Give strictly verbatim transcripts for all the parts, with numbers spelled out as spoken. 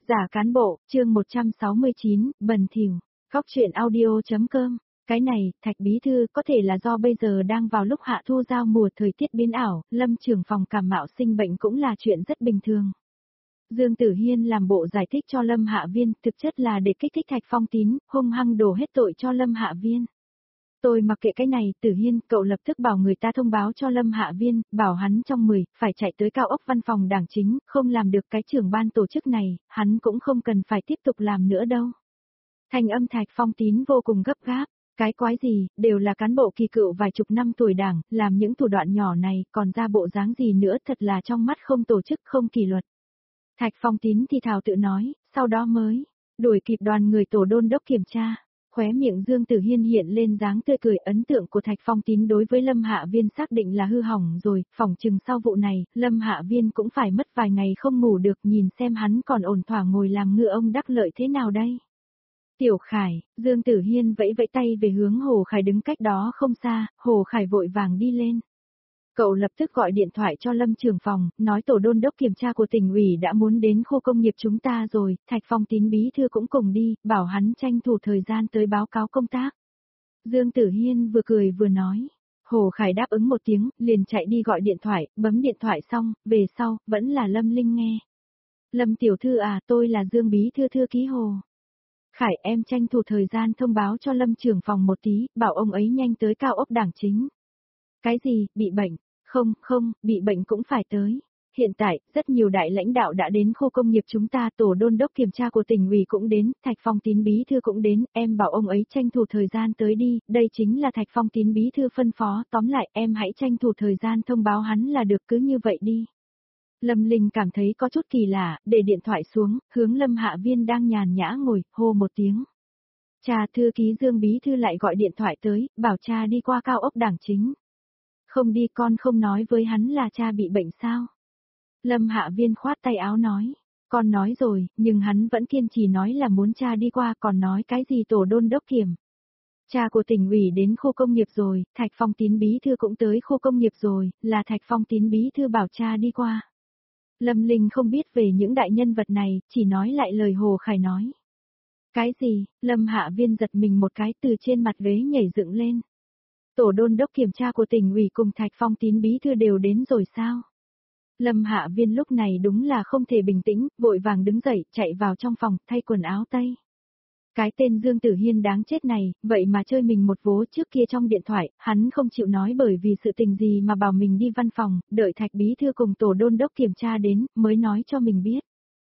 Giả cán bộ, chương một trăm sáu mươi chín, bần thỉu. Góc truyện audio.com. Cái này, Thạch bí thư, có thể là do bây giờ đang vào lúc hạ thu giao mùa, thời tiết biến ảo, Lâm trưởng phòng cảm mạo sinh bệnh cũng là chuyện rất bình thường. Dương Tử Hiên làm bộ giải thích cho Lâm Hạ Viên, thực chất là để kích thích Thạch Phong Tín, hung hăng đổ hết tội cho Lâm Hạ Viên. Tôi mặc kệ cái này, Tử Hiên, cậu lập tức bảo người ta thông báo cho Lâm Hạ Viên, bảo hắn trong mười, phải chạy tới cao ốc văn phòng đảng chính, không làm được cái trưởng ban tổ chức này, hắn cũng không cần phải tiếp tục làm nữa đâu. Thanh âm Thạch Phong Tín vô cùng gấp gáp, cái quái gì, đều là cán bộ kỳ cựu vài chục năm tuổi đảng, làm những thủ đoạn nhỏ này, còn ra bộ dáng gì nữa, thật là trong mắt không tổ chức không kỷ luật. Thạch Phong Tín thì thào tự nói, sau đó mới đuổi kịp đoàn người tổ đôn đốc kiểm tra. Khóe miệng Dương Tử Hiên hiện lên dáng tươi cười, ấn tượng của Thạch Phong Tín đối với Lâm Hạ Viên xác định là hư hỏng rồi, phỏng chừng sau vụ này, Lâm Hạ Viên cũng phải mất vài ngày không ngủ được, nhìn xem hắn còn ổn thỏa ngồi làm ngựa ông đắc lợi thế nào đây. Tiểu Khải, Dương Tử Hiên vẫy vẫy tay về hướng Hồ Khải đứng cách đó không xa, Hồ Khải vội vàng đi lên. Cậu lập tức gọi điện thoại cho Lâm trưởng phòng, nói tổ đôn đốc kiểm tra của tỉnh ủy đã muốn đến khu công nghiệp chúng ta rồi, Thạch Phong Tín bí thư cũng cùng đi, bảo hắn tranh thủ thời gian tới báo cáo công tác. Dương Tử Hiên vừa cười vừa nói. Hồ Khải đáp ứng một tiếng, liền chạy đi gọi điện thoại, bấm điện thoại xong, về sau, vẫn là Lâm Linh nghe. Lâm tiểu thư à, tôi là Dương bí thư thư ký Hồ. Khải, em tranh thủ thời gian thông báo cho Lâm trưởng phòng một tí, bảo ông ấy nhanh tới cao ốc đảng chính. Cái gì, bị bệnh? Không, không, bị bệnh cũng phải tới. Hiện tại, rất nhiều đại lãnh đạo đã đến khu công nghiệp chúng ta, tổ đôn đốc kiểm tra của tỉnh ủy cũng đến, Thạch Phong Tín bí thư cũng đến, em bảo ông ấy tranh thủ thời gian tới đi, đây chính là Thạch Phong Tín bí thư phân phó, tóm lại em hãy tranh thủ thời gian thông báo hắn là được, cứ như vậy đi. Lâm Linh cảm thấy có chút kỳ lạ, để điện thoại xuống, hướng Lâm Hạ Viên đang nhàn nhã ngồi, hô một tiếng. Cha, thư ký Dương bí thư lại gọi điện thoại tới, bảo cha đi qua cao ốc đảng chính. Không đi, con không nói với hắn là cha bị bệnh sao? Lâm Hạ Viên khoát tay áo nói, con nói rồi, nhưng hắn vẫn kiên trì nói là muốn cha đi qua, còn nói cái gì tổ đôn đốc kiểm. Cha của tỉnh ủy đến khu công nghiệp rồi, Thạch Phong Tín bí thư cũng tới khu công nghiệp rồi, là Thạch Phong Tín bí thư bảo cha đi qua. Lâm Linh không biết về những đại nhân vật này, chỉ nói lại lời Hồ Khải nói. Cái gì? Lâm Hạ Viên giật mình một cái, từ trên mặt ghế nhảy dựng lên. Tổ đôn đốc kiểm tra của tỉnh ủy cùng Thạch Phong Tín bí thư đều đến rồi sao? Lâm Hạ Viên lúc này đúng là không thể bình tĩnh, vội vàng đứng dậy, chạy vào trong phòng, thay quần áo tây. Cái tên Dương Tử Hiên đáng chết này, vậy mà chơi mình một vố. Trước kia trong điện thoại, hắn không chịu nói bởi vì sự tình gì mà bảo mình đi văn phòng, đợi Thạch bí thư cùng tổ đôn đốc kiểm tra đến, mới nói cho mình biết.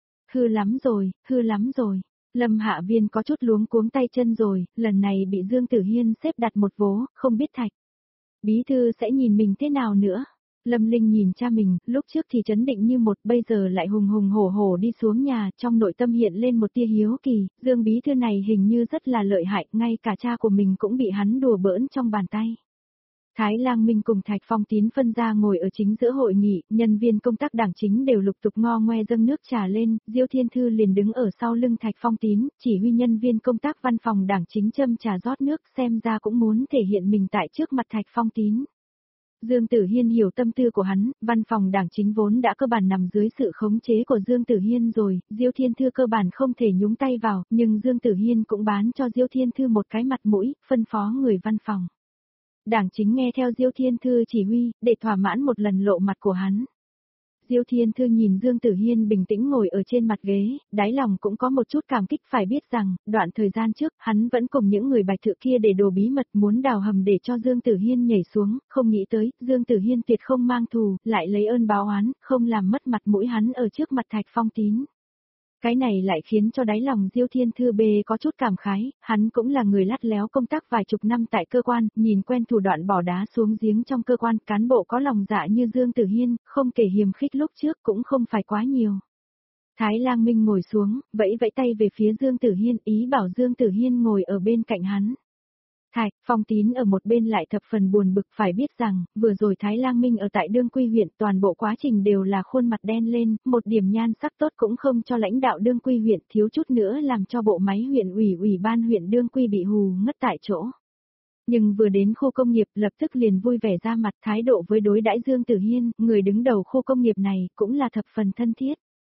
Hư lắm rồi, hư lắm rồi. Lâm Hạ Viên có chút luống cuống tay chân rồi, lần này bị Dương Tử Hiên xếp đặt một vố, không biết Thạch bí thư sẽ nhìn mình thế nào nữa. Lâm Linh nhìn cha mình, lúc trước thì trấn định như một, bây giờ lại hùng hùng hổ hổ đi xuống nhà, trong nội tâm hiện lên một tia hiếu kỳ, Dương bí thư này hình như rất là lợi hại, ngay cả cha của mình cũng bị hắn đùa bỡn trong bàn tay. Thái Lang Minh cùng Thạch Phong Tín phân ra ngồi ở chính giữa hội nghị, nhân viên công tác đảng chính đều lục tục ngo ngoe dâng nước trà lên, Diêu Thiên Thư liền đứng ở sau lưng Thạch Phong Tín, chỉ huy nhân viên công tác văn phòng đảng chính châm trà rót nước, xem ra cũng muốn thể hiện mình tại trước mặt Thạch Phong Tín. Dương Tử Hiên hiểu tâm tư của hắn, văn phòng đảng chính vốn đã cơ bản nằm dưới sự khống chế của Dương Tử Hiên rồi, Diêu Thiên Thư cơ bản không thể nhúng tay vào, nhưng Dương Tử Hiên cũng bán cho Diêu Thiên Thư một cái mặt mũi, phân phó người văn phòng đảng chính nghe theo Diêu Thiên Thư chỉ huy, để thỏa mãn một lần lộ mặt của hắn. Diêu Thiên Thư nhìn Dương Tử Hiên bình tĩnh ngồi ở trên mặt ghế, đáy lòng cũng có một chút cảm kích, phải biết rằng, đoạn thời gian trước, hắn vẫn cùng những người bạch thự kia để đồ bí mật muốn đào hầm để cho Dương Tử Hiên nhảy xuống, không nghĩ tới, Dương Tử Hiên tuyệt không mang thù, lại lấy ơn báo oán, không làm mất mặt mũi hắn ở trước mặt Thạch Phong Tín. Cái này lại khiến cho đáy lòng Diêu Thiên Thư bê có chút cảm khái, hắn cũng là người lắt léo công tác vài chục năm tại cơ quan, nhìn quen thủ đoạn bỏ đá xuống giếng trong cơ quan, cán bộ có lòng dạ như Dương Tử Hiên, không kể hiềm khích lúc trước cũng không phải quá nhiều. Thái Lang Minh ngồi xuống, vẫy vẫy tay về phía Dương Tử Hiên, ý bảo Dương Tử Hiên ngồi ở bên cạnh hắn. Thạch Phong Tín ở một bên lại thập phần buồn bực, phải biết rằng, vừa rồi Thái Lang Minh ở tại Đương Quy huyện, toàn bộ quá trình đều là khuôn mặt đen lên, một điểm nhan sắc tốt cũng không cho lãnh đạo Đương Quy huyện, thiếu chút nữa làm cho bộ máy huyện ủy ủy ban huyện Đương Quy bị hù ngất tại chỗ. Nhưng vừa đến khu công nghiệp, lập tức liền vui vẻ ra mặt, thái độ với đối đãi Dương Tử Hiên, người đứng đầu khu công nghiệp này, cũng là thập phần thân thiết.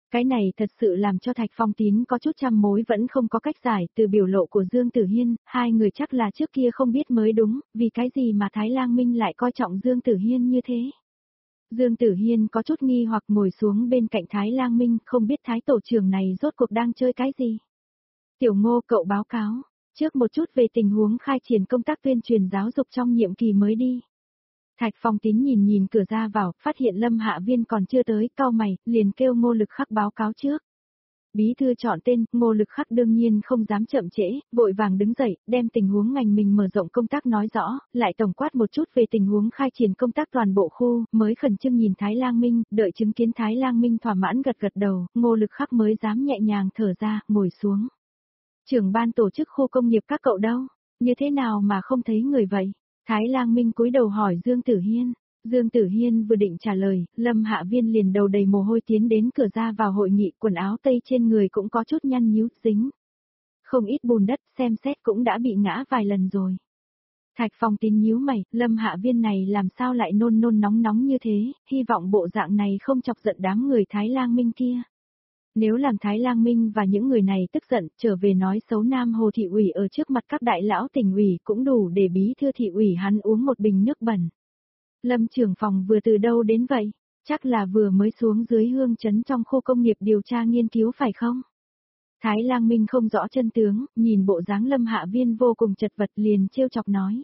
Cái này thật sự làm cho Thạch Phong Tín có chút trăm mối vẫn không có cách giải, từ biểu lộ của Dương Tử Hiên, hai người chắc là trước kia không biết mới đúng, vì cái gì mà Thái Lang Minh lại coi trọng Dương Tử Hiên như thế. Dương Tử Hiên có chút nghi hoặc ngồi xuống bên cạnh Thái Lang Minh, không biết Thái tổ trưởng này rốt cuộc đang chơi cái gì. Tiểu Ngô, cậu báo cáo, trước một chút về tình huống khai triển công tác tuyên truyền giáo dục trong nhiệm kỳ mới đi. Thạch Phong Tín nhìn nhìn cửa ra vào, phát hiện Lâm Hạ Viên còn chưa tới, cau mày, liền kêu Ngô Lực Khắc báo cáo trước. Bí thư chọn tên, Ngô Lực Khắc đương nhiên không dám chậm trễ, vội vàng đứng dậy, đem tình huống ngành mình mở rộng công tác nói rõ, lại tổng quát một chút về tình huống khai triển công tác toàn bộ khu, mới khẩn trương nhìn Thái Lang Minh, đợi chứng kiến Thái Lang Minh thỏa mãn gật gật đầu, Ngô Lực Khắc mới dám nhẹ nhàng thở ra, ngồi xuống. Trưởng ban tổ chức khu công nghiệp các cậu đâu, như thế nào mà không thấy người vậy? Thái Lang Minh cúi đầu hỏi Dương Tử Hiên. Dương Tử Hiên vừa định trả lời, Lâm Hạ Viên liền đầu đầy mồ hôi tiến đến cửa ra vào hội nghị, quần áo tây trên người cũng có chút nhăn nhúu dính. Không ít bùn đất, xem xét cũng đã bị ngã vài lần rồi. Thạch Phong Tín nhíu mày, Lâm Hạ Viên này làm sao lại nôn nôn nóng nóng như thế, hy vọng bộ dạng này không chọc giận đám người Thái Lang Minh kia. Nếu làm Thái Lang Minh và những người này tức giận, trở về nói xấu Nam Hồ thị ủy ở trước mặt các đại lão tỉnh ủy cũng đủ để bí thư thị ủy hắn uống một bình nước bẩn. Lâm trưởng phòng vừa từ đâu đến vậy? Chắc là vừa mới xuống dưới Hương Trấn trong khu công nghiệp điều tra nghiên cứu phải không? Thái Lang Minh không rõ chân tướng, nhìn bộ dáng Lâm Hạ Viên vô cùng chật vật liền trêu chọc nói.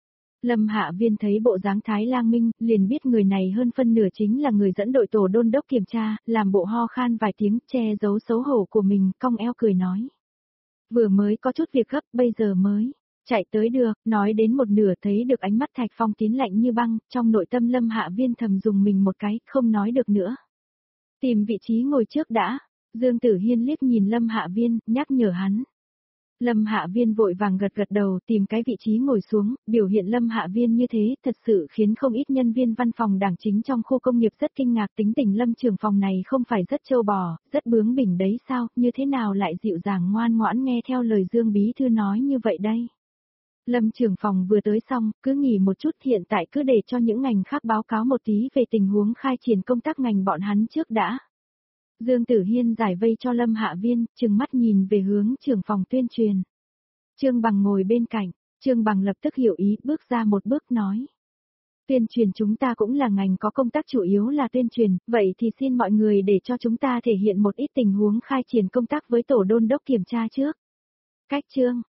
Lâm Hạ Viên thấy bộ dáng Thái Lang Minh, liền biết người này hơn phân nửa chính là người dẫn đội tổ đôn đốc kiểm tra, làm bộ ho khan vài tiếng, che giấu xấu hổ của mình, cong eo cười nói. Vừa mới có chút việc gấp, bây giờ mới chạy tới được, nói đến một nửa thấy được ánh mắt Thạch Phong Tín lạnh như băng, trong nội tâm Lâm Hạ Viên thầm dùng mình một cái, không nói được nữa. Tìm vị trí ngồi trước đã, Dương Tử Hiên liếc nhìn Lâm Hạ Viên, nhắc nhở hắn. Lâm Hạ Viên vội vàng gật gật đầu tìm cái vị trí ngồi xuống, biểu hiện Lâm Hạ Viên như thế thật sự khiến không ít nhân viên văn phòng đảng chính trong khu công nghiệp rất kinh ngạc, tính tình Lâm trưởng phòng này không phải rất trâu bò, rất bướng bỉnh đấy sao, như thế nào lại dịu dàng ngoan ngoãn nghe theo lời Dương Bí Thư nói như vậy đây. Lâm trưởng phòng vừa tới xong, cứ nghỉ một chút, hiện tại cứ để cho những ngành khác báo cáo một tí về tình huống khai triển công tác ngành bọn hắn trước đã. Dương Tử Hiên giải vây cho Lâm Hạ Viên, trừng mắt nhìn về hướng trưởng phòng tuyên truyền. Trương Bằng ngồi bên cạnh, Trương Bằng lập tức hiểu ý, bước ra một bước nói. Tuyên truyền chúng ta cũng là ngành có công tác chủ yếu là tuyên truyền, vậy thì xin mọi người để cho chúng ta thể hiện một ít tình huống khai triển công tác với tổ đôn đốc kiểm tra trước. Cách Trương,